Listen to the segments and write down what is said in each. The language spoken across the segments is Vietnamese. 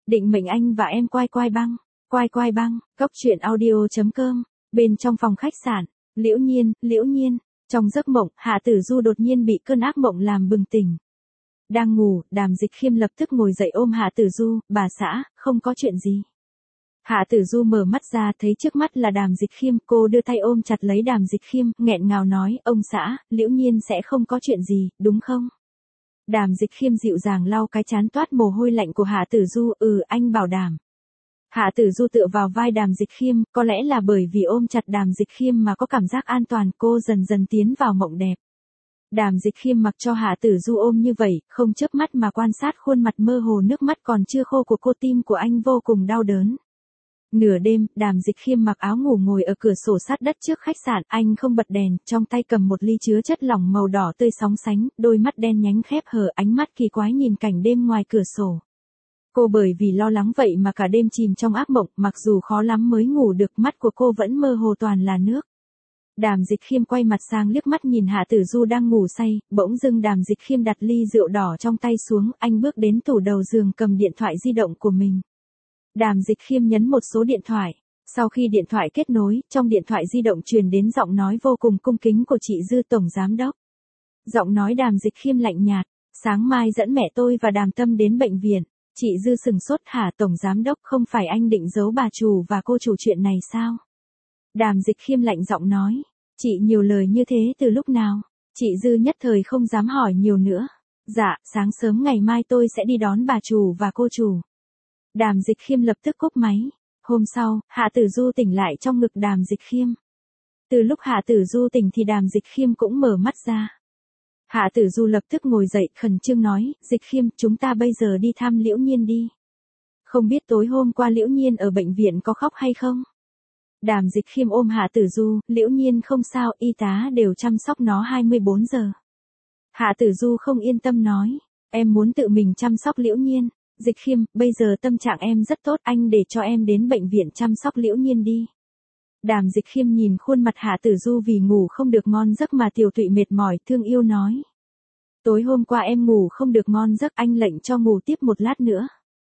Định mệnh anh và em quai quai băng. Quai quai băng, Cốc truyện audio.com. Bên trong phòng khách sạn, Liễu Nhiên. Trong giấc mộng, Hạ Tử Du đột nhiên bị cơn ác mộng làm bừng tỉnh. Đang ngủ, Đàm Dịch Khiêm lập tức ngồi dậy ôm Hạ Tử Du, bà xã, không có chuyện gì. Hạ Tử Du mở mắt ra thấy trước mắt là Đàm Dịch Khiêm, cô đưa tay ôm chặt lấy Đàm Dịch Khiêm, nghẹn ngào nói, ông xã, Liễu Nhiên sẽ không có chuyện gì, đúng không? Đàm Dịch Khiêm dịu dàng lau cái trán toát mồ hôi lạnh của Hạ Tử Du, anh bảo đảm. Hạ Tử Du tựa vào vai Đàm Dịch Khiêm, có lẽ là bởi vì ôm chặt Đàm Dịch Khiêm mà có cảm giác an toàn, cô dần dần tiến vào mộng đẹp. Đàm Dịch Khiêm mặc cho Hạ Tử Du ôm như vậy, không chớp mắt mà quan sát khuôn mặt mơ hồ nước mắt còn chưa khô của cô, tim của anh vô cùng đau đớn. Nửa đêm, Đàm Dịch Khiêm mặc áo ngủ ngồi ở cửa sổ sát đất trước khách sạn, anh không bật đèn, trong tay cầm một ly chứa chất lỏng màu đỏ tươi sóng sánh, đôi mắt đen nhánh khép hờ, ánh mắt kỳ quái nhìn cảnh đêm ngoài cửa sổ. Cô bởi vì lo lắng vậy mà cả đêm chìm trong ác mộng, mặc dù khó lắm mới ngủ được, mắt của cô vẫn mơ hồ toàn là nước. Đàm Dịch Khiêm quay mặt sang liếc mắt nhìn Hạ Tử Du đang ngủ say, bỗng dưng Đàm Dịch Khiêm đặt ly rượu đỏ trong tay xuống, anh bước đến tủ đầu giường cầm điện thoại di động của mình. Đàm Dịch Khiêm nhấn một số điện thoại. Sau khi điện thoại kết nối, trong điện thoại di động truyền đến giọng nói vô cùng cung kính của chị Dư tổng giám đốc. Giọng nói Đàm Dịch Khiêm lạnh nhạt, sáng mai dẫn mẹ tôi và Đàm Tâm đến bệnh viện. Chị Dư sừng sốt, hả tổng giám đốc, không phải anh định giấu bà chủ và cô chủ chuyện này sao? Đàm Dịch Khiêm lạnh giọng nói, chị nhiều lời như thế từ lúc nào? Chị Dư nhất thời không dám hỏi nhiều nữa. Dạ, sáng sớm ngày mai tôi sẽ đi đón bà chủ và cô chủ. Đàm Dịch Khiêm lập tức cúp máy. Hôm sau, Hạ Tử Du tỉnh lại trong ngực Đàm Dịch Khiêm. Từ lúc Hạ Tử Du tỉnh thì Đàm Dịch Khiêm cũng mở mắt ra. Hạ Tử Du lập tức ngồi dậy, khẩn trương nói, Dịch Khiêm, chúng ta bây giờ đi thăm Liễu Nhiên đi. Không biết tối hôm qua Liễu Nhiên ở bệnh viện có khóc hay không? Đàm Dịch Khiêm ôm Hạ Tử Du, Liễu Nhiên không sao, y tá đều chăm sóc nó 24 giờ. Hạ Tử Du không yên tâm nói, em muốn tự mình chăm sóc Liễu Nhiên. Dịch Khiêm, bây giờ tâm trạng em rất tốt, anh để cho em đến bệnh viện chăm sóc Liễu Nhiên đi. Đàm Dịch Khiêm nhìn khuôn mặt Hạ Tử Du vì ngủ không được ngon giấc mà tiều tụy mệt mỏi, thương yêu nói. Tối hôm qua em ngủ không được ngon giấc, anh lệnh cho ngủ tiếp một lát nữa.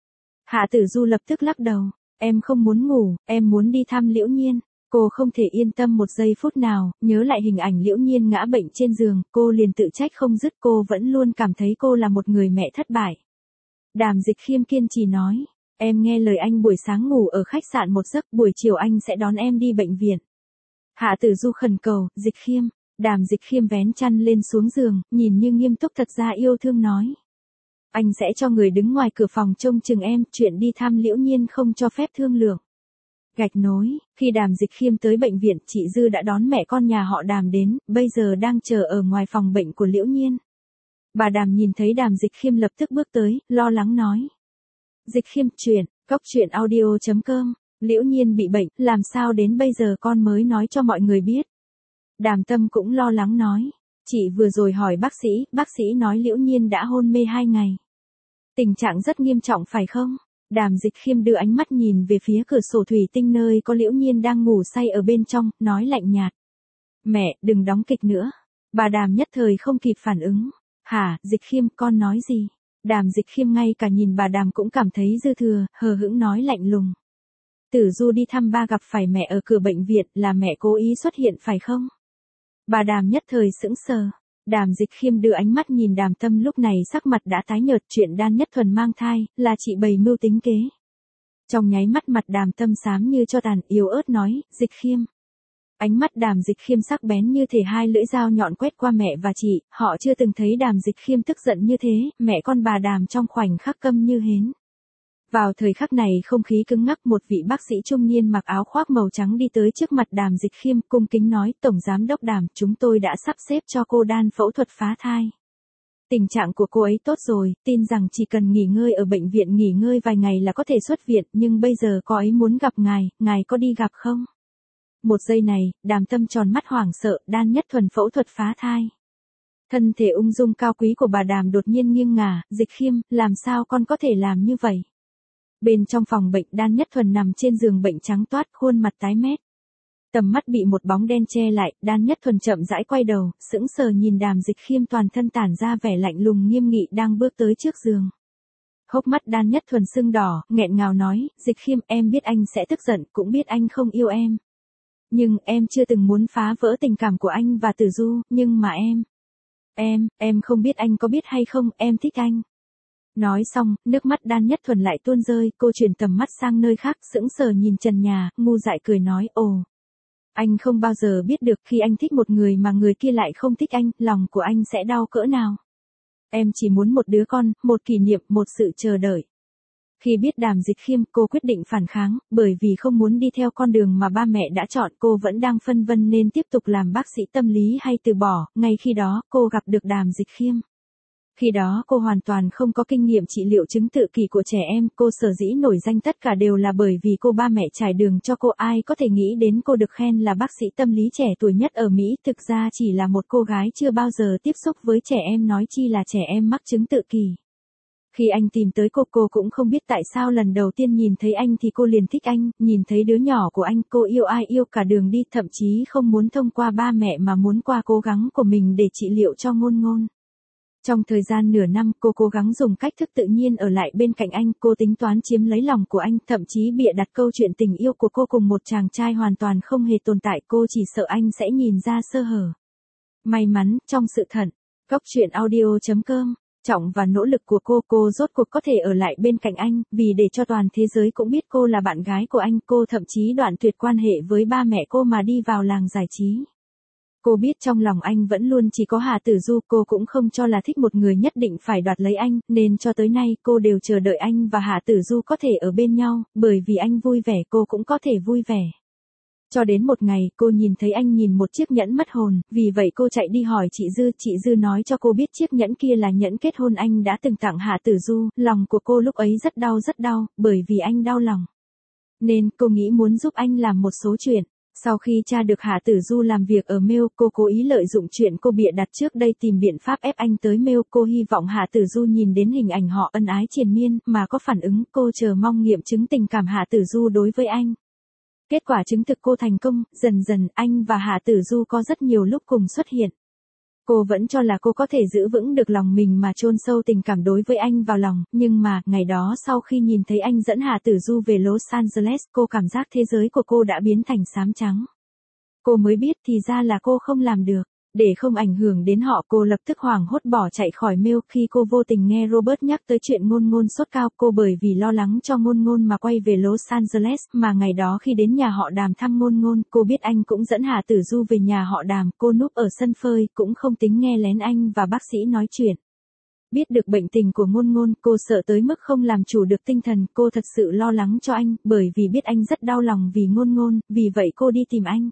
Hạ Tử Du lập tức lắc đầu, em không muốn ngủ, em muốn đi thăm Liễu Nhiên. Cô không thể yên tâm một giây phút nào, nhớ lại hình ảnh Liễu Nhiên ngã bệnh trên giường, cô liền tự trách không dứt, cô vẫn luôn cảm thấy cô là một người mẹ thất bại. Đàm Dịch Khiêm kiên trì nói, em nghe lời anh, buổi sáng ngủ ở khách sạn một giấc, buổi chiều anh sẽ đón em đi bệnh viện. Hạ Tử Du khẩn cầu, Dịch Khiêm. Đàm Dịch Khiêm vén chăn lên xuống giường, nhìn như nghiêm túc thật ra yêu thương nói. Anh sẽ cho người đứng ngoài cửa phòng trông chừng em, chuyện đi thăm Liễu Nhiên không cho phép thương lượng. Gạch nối, khi Đàm Dịch Khiêm tới bệnh viện, chị Dư đã đón mẹ con nhà họ Đàm đến, bây giờ đang chờ ở ngoài phòng bệnh của Liễu Nhiên. Bà Đàm nhìn thấy Đàm Dịch Khiêm lập tức bước tới, lo lắng nói. Dịch Khiêm, Cốc truyện audio.com, Liễu Nhiên bị bệnh, làm sao đến bây giờ con mới nói cho mọi người biết. Đàm Tâm cũng lo lắng nói. Chị vừa rồi hỏi bác sĩ nói Liễu Nhiên đã hôn mê 2 ngày. Tình trạng rất nghiêm trọng phải không? Đàm Dịch Khiêm đưa ánh mắt nhìn về phía cửa sổ thủy tinh nơi có Liễu Nhiên đang ngủ say ở bên trong, nói lạnh nhạt. Mẹ, đừng đóng kịch nữa. Bà Đàm nhất thời không kịp phản ứng. Hả, Dịch Khiêm, con nói gì? Đàm Dịch Khiêm ngay cả nhìn bà Đàm cũng cảm thấy dư thừa, hờ hững nói lạnh lùng. Tử Du đi thăm ba gặp phải mẹ ở cửa bệnh viện, là mẹ cố ý xuất hiện phải không? Bà Đàm nhất thời sững sờ. Đàm Dịch Khiêm đưa ánh mắt nhìn Đàm Tâm, lúc này sắc mặt đã tái nhợt, chuyện Đan Nhất Thuần mang thai, là chị bày mưu tính kế. Trong nháy mắt mặt Đàm Tâm xám như cho tàn, yếu ớt nói, Dịch Khiêm. Ánh mắt Đàm Dịch Khiêm sắc bén như thể 2 lưỡi dao nhọn quét qua mẹ và chị, họ chưa từng thấy Đàm Dịch Khiêm tức giận như thế, mẹ con bà Đàm trong khoảnh khắc câm như hến. Vào thời khắc này không khí cứng ngắc, một vị bác sĩ trung niên mặc áo khoác màu trắng đi tới trước mặt Đàm Dịch Khiêm, cung kính nói, Tổng Giám đốc Đàm, chúng tôi đã sắp xếp cho cô Đan phẫu thuật phá thai. Tình trạng của cô ấy tốt rồi, tin rằng chỉ cần nghỉ ngơi ở bệnh viện nghỉ ngơi vài ngày là có thể xuất viện, nhưng bây giờ cô ấy muốn gặp ngài có đi gặp không? Một giây này, Đàm Tâm tròn mắt hoảng sợ, Đan Nhất Thuần phẫu thuật phá thai. Thân thể ung dung cao quý của bà Đàm đột nhiên nghiêng ngả, Dịch Khiêm, làm sao con có thể làm như vậy? Bên trong phòng bệnh, Đan Nhất Thuần nằm trên giường bệnh trắng toát, khuôn mặt tái mét. Tầm mắt bị một bóng đen che lại, Đan Nhất Thuần chậm rãi quay đầu, sững sờ nhìn Đàm Dịch Khiêm, toàn thân tản ra vẻ lạnh lùng nghiêm nghị đang bước tới trước giường. Hốc mắt Đan Nhất Thuần sưng đỏ, nghẹn ngào nói, Dịch Khiêm, em biết anh sẽ tức giận, cũng biết anh không yêu em. Nhưng em chưa từng muốn phá vỡ tình cảm của anh và Tử Du, nhưng mà em không biết anh có biết hay không, em thích anh. Nói xong, nước mắt Đan Nhất Thuần lại tuôn rơi, cô chuyển tầm mắt sang nơi khác, sững sờ nhìn trần nhà, ngu dại cười nói, ồ. Anh không bao giờ biết được khi anh thích một người mà người kia lại không thích anh, lòng của anh sẽ đau cỡ nào. Em chỉ muốn một đứa con, một kỷ niệm, một sự chờ đợi. Khi biết Đàm Dịch Khiêm, cô quyết định phản kháng, bởi vì không muốn đi theo con đường mà ba mẹ đã chọn. Cô vẫn đang phân vân nên tiếp tục làm bác sĩ tâm lý hay từ bỏ. Ngay khi đó, cô gặp được Đàm Dịch Khiêm. Khi đó cô hoàn toàn không có kinh nghiệm trị liệu chứng tự kỷ của trẻ em, cô sở dĩ nổi danh tất cả đều là bởi vì cô ba mẹ trải đường cho cô. Ai có thể nghĩ đến cô được khen là bác sĩ tâm lý trẻ tuổi nhất ở Mỹ, thực ra chỉ là một cô gái chưa bao giờ tiếp xúc với trẻ em, nói chi là trẻ em mắc chứng tự kỷ. Khi anh tìm tới cô cũng không biết tại sao lần đầu tiên nhìn thấy anh thì cô liền thích anh, nhìn thấy đứa nhỏ của anh cô yêu ai yêu cả đường đi, thậm chí không muốn thông qua ba mẹ mà muốn qua cố gắng của mình để trị liệu cho Ngôn Ngôn. Trong thời gian nửa năm cô cố gắng dùng cách thức tự nhiên ở lại bên cạnh anh, cô tính toán chiếm lấy lòng của anh, thậm chí bịa đặt câu chuyện tình yêu của cô cùng một chàng trai hoàn toàn không hề tồn tại, cô chỉ sợ anh sẽ nhìn ra sơ hở. May mắn, trong sự thận, Cốc Truyện Audio.com, trọng và nỗ lực của cô rốt cuộc có thể ở lại bên cạnh anh, vì để cho toàn thế giới cũng biết cô là bạn gái của anh, cô thậm chí đoạn tuyệt quan hệ với ba mẹ cô mà đi vào làng giải trí. Cô biết trong lòng anh vẫn luôn chỉ có Hà Tử Du, cô cũng không cho là thích một người nhất định phải đoạt lấy anh, nên cho tới nay cô đều chờ đợi anh và Hà Tử Du có thể ở bên nhau, bởi vì anh vui vẻ cô cũng có thể vui vẻ. Cho đến một ngày, cô nhìn thấy anh nhìn một chiếc nhẫn mất hồn, vì vậy cô chạy đi hỏi chị Dư nói cho cô biết chiếc nhẫn kia là nhẫn kết hôn anh đã từng tặng Hà Tử Du, lòng của cô lúc ấy rất đau, bởi vì anh đau lòng. Nên cô nghĩ muốn giúp anh làm một số chuyện. Sau khi tra được Hà Tử Du làm việc ở Mail, cô cố ý lợi dụng chuyện cô bịa đặt trước đây tìm biện pháp ép anh tới Mail. Cô hy vọng Hà Tử Du nhìn đến hình ảnh họ ân ái triền miên mà có phản ứng. Cô chờ mong nghiệm chứng tình cảm Hà Tử Du đối với anh. Kết quả chứng thực cô thành công, dần dần anh và Hà Tử Du có rất nhiều lúc cùng xuất hiện. Cô vẫn cho là cô có thể giữ vững được lòng mình mà chôn sâu tình cảm đối với anh vào lòng, nhưng mà, ngày đó sau khi nhìn thấy anh dẫn Hà Tử Du về Los Angeles, cô cảm giác thế giới của cô đã biến thành xám trắng. Cô mới biết thì ra là cô không làm được. Để không ảnh hưởng đến họ, cô lập tức hoảng hốt bỏ chạy khỏi Mail. Khi cô vô tình nghe Robert nhắc tới chuyện Ngôn Ngôn sốt cao, cô bởi vì lo lắng cho Ngôn Ngôn mà quay về Los Angeles, mà ngày đó khi đến nhà họ Đàm thăm Ngôn Ngôn, cô biết anh cũng dẫn Hà Tử Du về nhà họ Đàm, cô núp ở sân phơi, cũng không tính nghe lén anh và bác sĩ nói chuyện. Biết được bệnh tình của Ngôn Ngôn, cô sợ tới mức không làm chủ được tinh thần, cô thật sự lo lắng cho anh, bởi vì biết anh rất đau lòng vì Ngôn Ngôn, vì vậy cô đi tìm anh.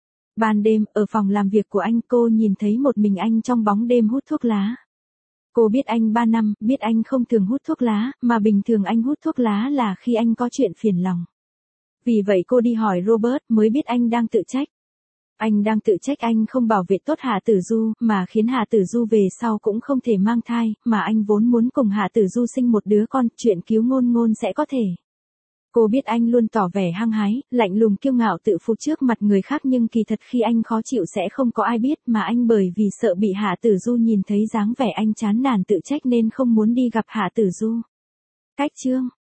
Ban đêm, ở phòng làm việc của anh, cô nhìn thấy một mình anh trong bóng đêm hút thuốc lá. Cô biết anh 3 năm, biết anh không thường hút thuốc lá, mà bình thường anh hút thuốc lá là khi anh có chuyện phiền lòng. Vì vậy cô đi hỏi Robert, mới biết anh đang tự trách. Anh đang tự trách anh không bảo vệ tốt Hà Tử Du, mà khiến Hà Tử Du về sau cũng không thể mang thai, mà anh vốn muốn cùng Hà Tử Du sinh một đứa con, chuyện cứu Ngôn Ngôn sẽ có thể. Cô biết anh luôn tỏ vẻ hăng hái, lạnh lùng kiêu ngạo tự phụ trước mặt người khác, nhưng kỳ thật khi anh khó chịu sẽ không có ai biết, mà anh bởi vì sợ bị Hà Tử Du nhìn thấy dáng vẻ anh chán nản tự trách nên không muốn đi gặp Hà Tử Du. Cách chương